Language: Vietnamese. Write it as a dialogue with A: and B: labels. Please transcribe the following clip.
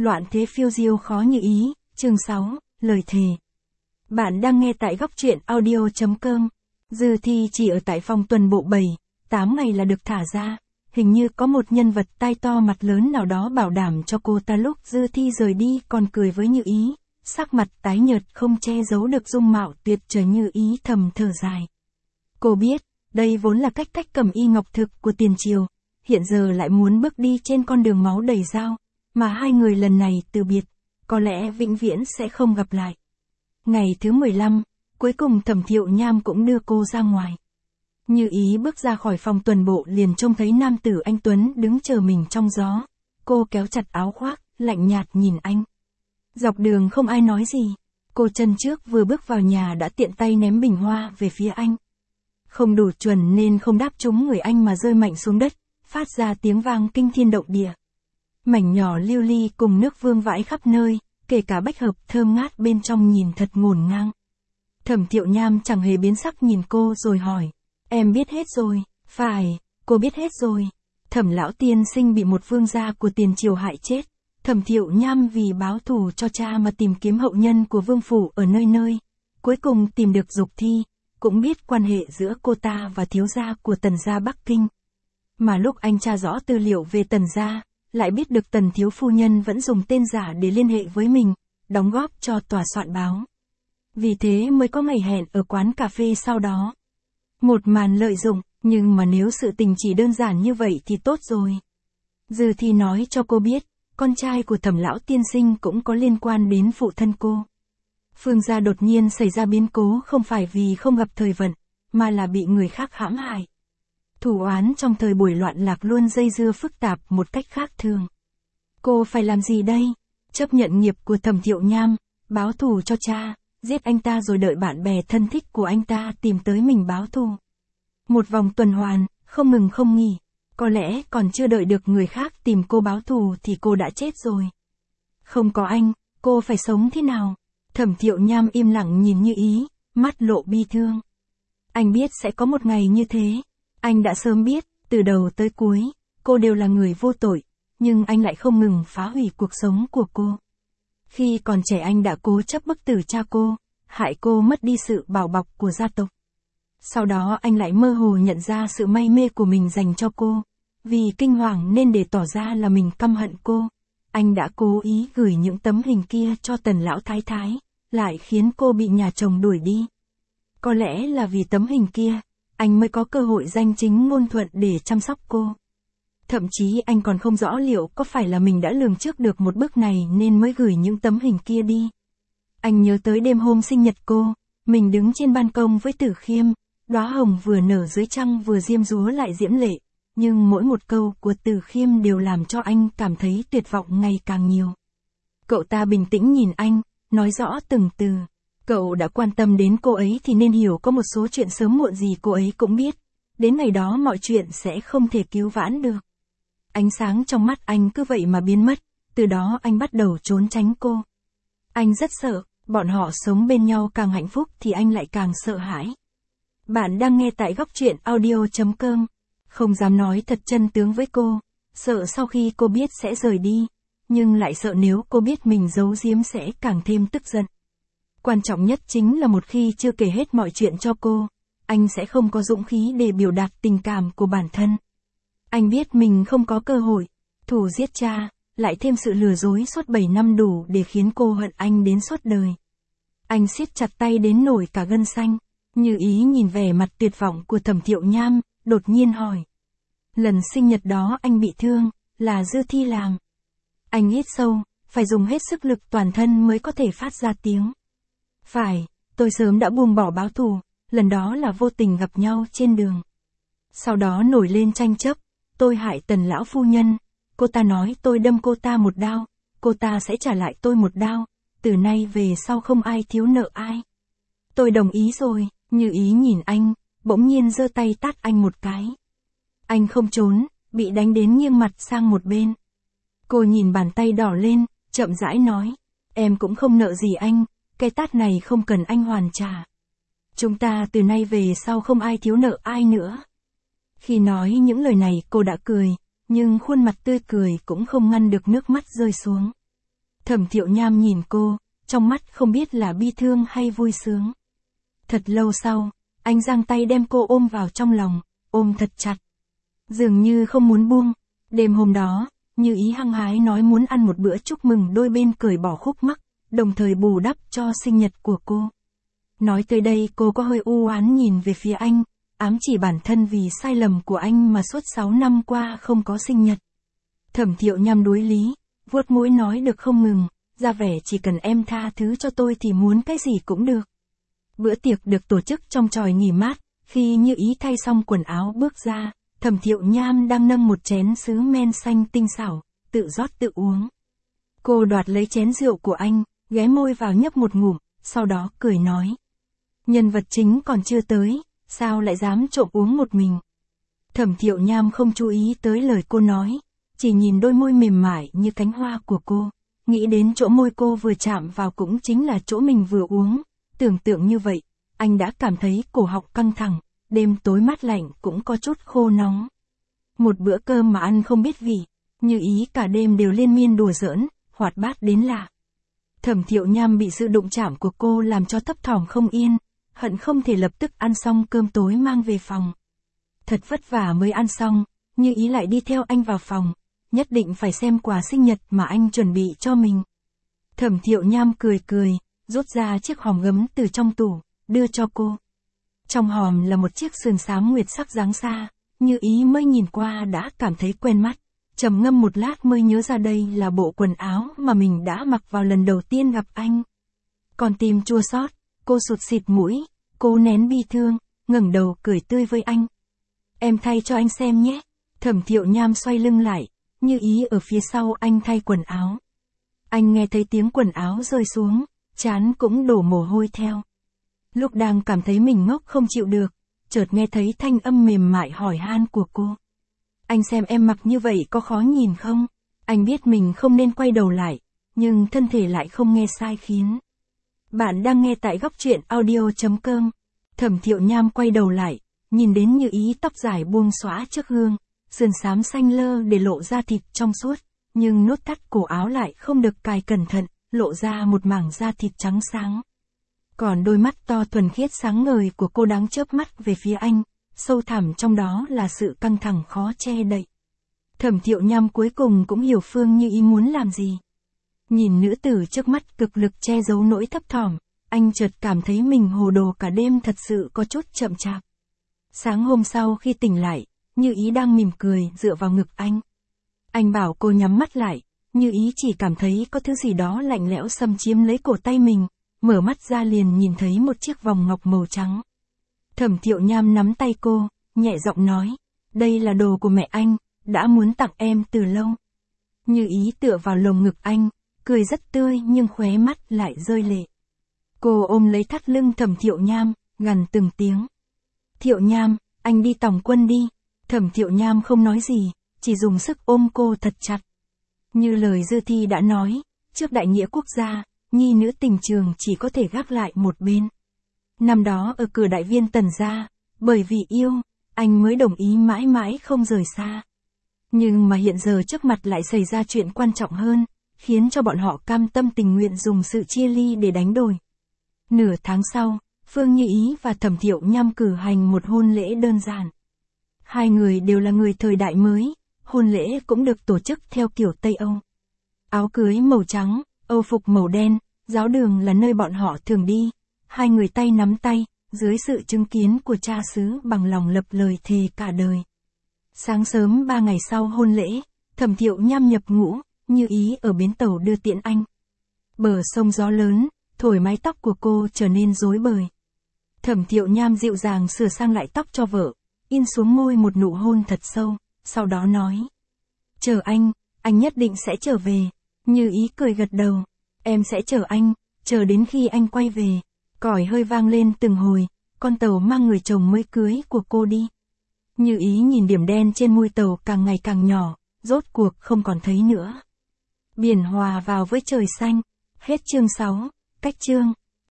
A: Loạn thế phiêu diêu khó như ý, chương 6, lời thề. Bạn đang nghe tại góc truyện audio.com. Dư Thi chỉ ở tại phòng tuần bộ 7-8 ngày là được thả ra. Hình như có một nhân vật tai to mặt lớn nào đó bảo đảm cho cô ta lúc Dư Thi rời đi còn cười với Như Ý, sắc mặt tái nhợt không che giấu được dung mạo tuyệt trời. Như Ý thầm thở dài. Cô biết, đây vốn là cách cách cầm y ngọc thực của tiền triều, hiện giờ lại muốn bước đi trên con đường máu đầy dao, mà hai người lần này từ biệt, có lẽ vĩnh viễn sẽ không gặp lại. Ngày thứ 15, cuối cùng Thẩm Thiệu Nham cũng đưa cô ra ngoài. Như Ý bước ra khỏi phòng tuần bộ liền trông thấy nam tử anh tuấn đứng chờ mình trong gió. Cô kéo chặt áo khoác, lạnh nhạt nhìn anh. Dọc đường không ai nói gì. Cô chân trước vừa bước vào nhà đã tiện tay ném bình hoa về phía anh. Không đủ chuẩn nên không đáp trúng người anh mà rơi mạnh xuống đất, phát ra tiếng vang kinh thiên động địa. Mảnh nhỏ lưu ly cùng nước vương vãi khắp nơi, kể cả bách hợp thơm ngát bên trong nhìn thật ngổn ngang. Thẩm Thiệu Nham chẳng hề biến sắc nhìn cô rồi hỏi. Em biết hết rồi. Phải, cô biết hết rồi. Thẩm lão tiên sinh bị một vương gia của tiền triều hại chết. Thẩm Thiệu Nham vì báo thù cho cha mà tìm kiếm hậu nhân của vương phủ ở nơi nơi. Cuối cùng tìm được Dục Thi, cũng biết quan hệ giữa cô ta và thiếu gia của Tần gia Bắc Kinh. Mà lúc anh tra rõ tư liệu về Tần gia, lại biết được Tần thiếu phu nhân vẫn dùng tên giả để liên hệ với mình, đóng góp cho tòa soạn báo. Vì thế mới có ngày hẹn ở quán cà phê sau đó. Một màn lợi dụng, nhưng mà nếu sự tình chỉ đơn giản như vậy thì tốt rồi. Dư Thi nói cho cô biết, con trai của Thẩm lão tiên sinh cũng có liên quan đến phụ thân cô. Phương gia đột nhiên xảy ra biến cố không phải vì không gặp thời vận, mà là bị người khác hãm hại. Thù oán trong thời buổi loạn lạc luôn dây dưa phức tạp một cách khác thường. Cô phải làm gì đây? Chấp nhận nghiệp của Thẩm Thiệu Nham, báo thù cho cha, giết anh ta rồi đợi bạn bè thân thích của anh ta tìm tới mình báo thù. Một vòng tuần hoàn, không ngừng không nghỉ. Có lẽ còn chưa đợi được người khác tìm cô báo thù thì cô đã chết rồi. Không có anh, cô phải sống thế nào? Thẩm Thiệu Nham im lặng nhìn Như Ý, mắt lộ bi thương. Anh biết sẽ có một ngày như thế. Anh đã sớm biết, từ đầu tới cuối, cô đều là người vô tội, nhưng anh lại không ngừng phá hủy cuộc sống của cô. Khi còn trẻ anh đã cố chấp bức tử cha cô, hại cô mất đi sự bảo bọc của gia tộc. Sau đó anh lại mơ hồ nhận ra sự may mê của mình dành cho cô. Vì kinh hoàng nên để tỏ ra là mình căm hận cô, anh đã cố ý gửi những tấm hình kia cho Tần lão thái thái, lại khiến cô bị nhà chồng đuổi đi. Có lẽ là vì tấm hình kia, anh mới có cơ hội danh chính ngôn thuận để chăm sóc cô. Thậm chí anh còn không rõ liệu có phải là mình đã lường trước được một bước này nên mới gửi những tấm hình kia đi. Anh nhớ tới đêm hôm sinh nhật cô, mình đứng trên ban công với Tử Khiêm, đóa hồng vừa nở dưới trăng vừa diêm dúa lại diễm lệ, nhưng mỗi một câu của Tử Khiêm đều làm cho anh cảm thấy tuyệt vọng ngày càng nhiều. Cậu ta bình tĩnh nhìn anh, nói rõ từng từ. Cậu đã quan tâm đến cô ấy thì nên hiểu có một số chuyện sớm muộn gì cô ấy cũng biết. Đến ngày đó mọi chuyện sẽ không thể cứu vãn được. Ánh sáng trong mắt anh cứ vậy mà biến mất, từ đó anh bắt đầu trốn tránh cô. Anh rất sợ, bọn họ sống bên nhau càng hạnh phúc thì anh lại càng sợ hãi. Bạn đang nghe tại góc truyện audio.com. Không dám nói thật chân tướng với cô, sợ sau khi cô biết sẽ rời đi, nhưng lại sợ nếu cô biết mình giấu giếm sẽ càng thêm tức giận. Quan trọng nhất chính là một khi chưa kể hết mọi chuyện cho cô, anh sẽ không có dũng khí để biểu đạt tình cảm của bản thân. Anh biết mình không có cơ hội, thù giết cha, lại thêm sự lừa dối suốt 7 năm đủ để khiến cô hận anh đến suốt đời. Anh siết chặt tay đến nổi cả gân xanh. Như Ý nhìn vẻ mặt tuyệt vọng của Thẩm Thiệu Nham, đột nhiên hỏi. Lần sinh nhật đó anh bị thương, là Dư Thi làm. Anh hít sâu, phải dùng hết sức lực toàn thân mới có thể phát ra tiếng. Phải, tôi sớm đã buông bỏ báo thù, lần đó là vô tình gặp nhau trên đường. Sau đó nổi lên tranh chấp, tôi hại Tần lão phu nhân, cô ta nói tôi đâm cô ta một đao, cô ta sẽ trả lại tôi một đao, từ nay về sau không ai thiếu nợ ai. Tôi đồng ý rồi. Như Ý nhìn anh, bỗng nhiên giơ tay tát anh một cái. Anh không trốn, bị đánh đến nghiêng mặt sang một bên. Cô nhìn bàn tay đỏ lên, chậm rãi nói. Em cũng không nợ gì anh, cái tát này không cần anh hoàn trả. Chúng ta từ nay về sau không ai thiếu nợ ai nữa. Khi nói những lời này cô đã cười, nhưng khuôn mặt tươi cười cũng không ngăn được nước mắt rơi xuống. Thẩm Thiệu Nham nhìn cô, trong mắt không biết là bi thương hay vui sướng. Thật lâu sau, anh giang tay đem cô ôm vào trong lòng, ôm thật chặt. Dường như không muốn buông. Đêm hôm đó, Như Ý hăng hái nói muốn ăn một bữa chúc mừng đôi bên cởi bỏ khúc mắc, đồng thời bù đắp cho sinh nhật của cô. Nói tới đây cô có hơi u oán nhìn về phía anh, ám chỉ bản thân vì sai lầm của anh mà suốt 6 năm qua không có sinh nhật. Thẩm Thiệu Nham đối lý, vuốt mũi nói được không ngừng, ra vẻ chỉ cần em tha thứ cho tôi thì muốn cái gì cũng được. Bữa tiệc được tổ chức trong chòi nghỉ mát, khi Như Ý thay xong quần áo bước ra, Thẩm Thiệu Nham đang nâng một chén sứ men xanh tinh xảo, tự rót tự uống. Cô đoạt lấy chén rượu của anh, ghé môi vào nhấp một ngụm, sau đó cười nói. Nhân vật chính còn chưa tới, sao lại dám trộm uống một mình? Thẩm Thiệu Nham không chú ý tới lời cô nói, chỉ nhìn đôi môi mềm mại như cánh hoa của cô, nghĩ đến chỗ môi cô vừa chạm vào cũng chính là chỗ mình vừa uống, tưởng tượng như vậy, anh đã cảm thấy cổ họng căng thẳng, đêm tối mát lạnh cũng có chút khô nóng. Một bữa cơm mà ăn không biết vị, Như Ý cả đêm đều liên miên đùa giỡn, hoạt bát đến lạ. Thẩm Thiệu Nham bị sự đụng chạm của cô làm cho thấp thỏm không yên, hận không thể lập tức ăn xong cơm tối mang về phòng. Thật vất vả mới ăn xong, Như Ý lại đi theo anh vào phòng, nhất định phải xem quà sinh nhật mà anh chuẩn bị cho mình. Thẩm Thiệu Nham cười cười, rút ra chiếc hòm gấm từ trong tủ, đưa cho cô. Trong hòm là một chiếc sườn xám nguyệt sắc dáng xa, Như Ý mới nhìn qua đã cảm thấy quen mắt, trầm ngâm một lát mới nhớ ra đây là bộ quần áo mà mình đã mặc vào lần đầu tiên gặp anh. Còn tim chua xót, cô sụt sịt mũi, cô nén bi thương, ngẩng đầu cười tươi với anh. Em thay cho anh xem nhé. Thẩm Thiệu Nham xoay lưng lại, Như Ý ở phía sau anh thay quần áo. Anh nghe thấy tiếng quần áo rơi xuống, trán cũng đổ mồ hôi theo. Lúc đang cảm thấy mình ngốc không chịu được, chợt nghe thấy thanh âm mềm mại hỏi han của cô. Anh xem em mặc như vậy có khó nhìn không? Anh biết mình không nên quay đầu lại, nhưng thân thể lại không nghe sai khiến. Bạn đang nghe tại góc truyện audio.com. Thẩm Thiệu Nham quay đầu lại, nhìn đến Như Ý tóc dài buông xõa trước gương, sườn xám xanh lơ để lộ ra thịt trong suốt, nhưng nút thắt cổ áo lại không được cài cẩn thận, lộ ra một mảng da thịt trắng sáng. Còn đôi mắt to thuần khiết sáng ngời của cô đang chớp mắt về phía anh, sâu thẳm trong đó là sự căng thẳng khó che đậy. Thẩm Thiệu Nham cuối cùng cũng hiểu Phương Như Ý muốn làm gì. Nhìn nữ tử trước mắt cực lực che giấu nỗi thấp thỏm, anh chợt cảm thấy mình hồ đồ cả đêm thật sự có chút chậm chạp. Sáng hôm sau khi tỉnh lại, Như Ý đang mỉm cười dựa vào ngực anh. Anh bảo cô nhắm mắt lại, Như Ý chỉ cảm thấy có thứ gì đó lạnh lẽo xâm chiếm lấy cổ tay mình, mở mắt ra liền nhìn thấy một chiếc vòng ngọc màu trắng. Thẩm Thiệu Nham nắm tay cô, nhẹ giọng nói, đây là đồ của mẹ anh, đã muốn tặng em từ lâu. Như Ý tựa vào lồng ngực anh, cười rất tươi nhưng khóe mắt lại rơi lệ. Cô ôm lấy thắt lưng Thẩm Thiệu Nham, gằn từng tiếng. Thiệu Nham, anh đi tòng quân đi. Thẩm Thiệu Nham không nói gì, chỉ dùng sức ôm cô thật chặt. Như lời Dư Thi đã nói, trước đại nghĩa quốc gia, nhi nữ tình trường chỉ có thể gác lại một bên. Năm đó ở cửa đại viên Tần gia, bởi vì yêu, anh mới đồng ý mãi mãi không rời xa. Nhưng mà hiện giờ trước mặt lại xảy ra chuyện quan trọng hơn, khiến cho bọn họ cam tâm tình nguyện dùng sự chia ly để đánh đổi. Nửa tháng sau, Phương Như Ý và Thẩm Thiệu Nham cử hành một hôn lễ đơn giản. Hai người đều là người thời đại mới, hôn lễ cũng được tổ chức theo kiểu Tây Âu. Áo cưới màu trắng, âu phục màu đen, giáo đường là nơi bọn họ thường đi. Hai người tay nắm tay, dưới sự chứng kiến của cha xứ bằng lòng lập lời thề cả đời. Sáng sớm 3 ngày sau hôn lễ, Thẩm Thiệu Nham nhập ngũ, Như Ý ở bến tàu đưa tiễn anh. Bờ sông gió lớn, thổi mái tóc của cô trở nên rối bời. Thẩm Thiệu Nham dịu dàng sửa sang lại tóc cho vợ, in xuống môi một nụ hôn thật sâu, sau đó nói. Chờ anh nhất định sẽ trở về. Như Ý cười gật đầu. Em sẽ chờ anh, chờ đến khi anh quay về. Còi hơi vang lên từng hồi, con tàu mang người chồng mới cưới của cô đi. Như Ý nhìn điểm đen trên mui tàu càng ngày càng nhỏ, rốt cuộc không còn thấy nữa. Biển hòa vào với trời xanh. Hết chương 6, cách chương.